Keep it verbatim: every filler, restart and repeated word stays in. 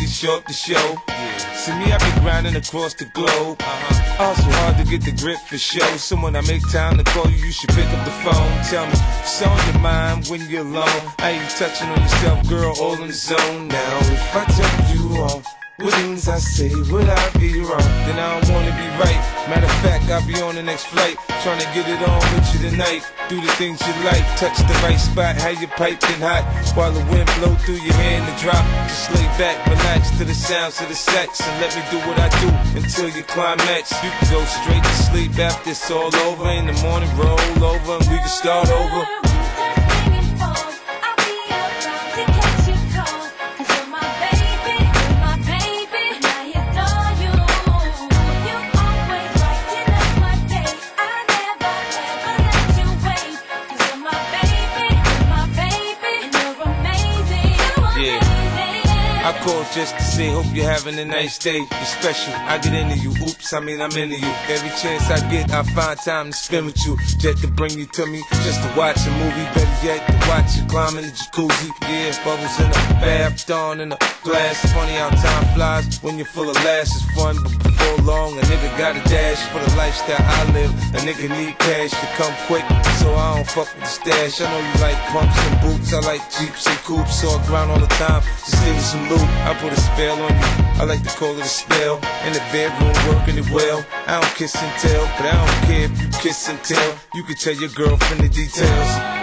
ladies show up the show. See me, I be grinding across the globe. Also hard to get the grip for show. So when I make time to call you, you should pick up the phone. Tell me, what's on your mind when you're alone? How you touching on yourself, girl, all in the zone. Now, if I tell you all what things I say, would I be wrong? Then I don't wanna be right. Matter of fact, I'll be on the next flight, trying to get it on with you tonight. Do the things you like, touch the right spot, have you piping hot, while the wind blow through your hair in the drop. Just lay back, relax to the sounds of the sex, and let me do what I do until you climax. You can go straight to sleep after it's all over. In the morning, roll over, and we can start over. I called just to say, hope you're having a nice day. You're special, I get into you. Oops, I mean I'm into you. Every chance I get, I find time to spend with you. Just to bring you to me, just to watch a movie. Better yet, to watch you climb in the jacuzzi. Yeah, bubbles in the bath, dawn in the glass. Funny how time flies when you're full of laughs. It's fun, but before long, a nigga got a dash for the lifestyle I live. A nigga need cash to come quick, so I don't fuck with the stash. I know you like pumps and boots, I like Jeeps and coupes, so I grind all the time to steal some loot. I put a spell on you, I like to call it a spell. In the bedroom, working it well. I don't kiss and tell, but I don't care if you kiss and tell. You can tell your girlfriend the details.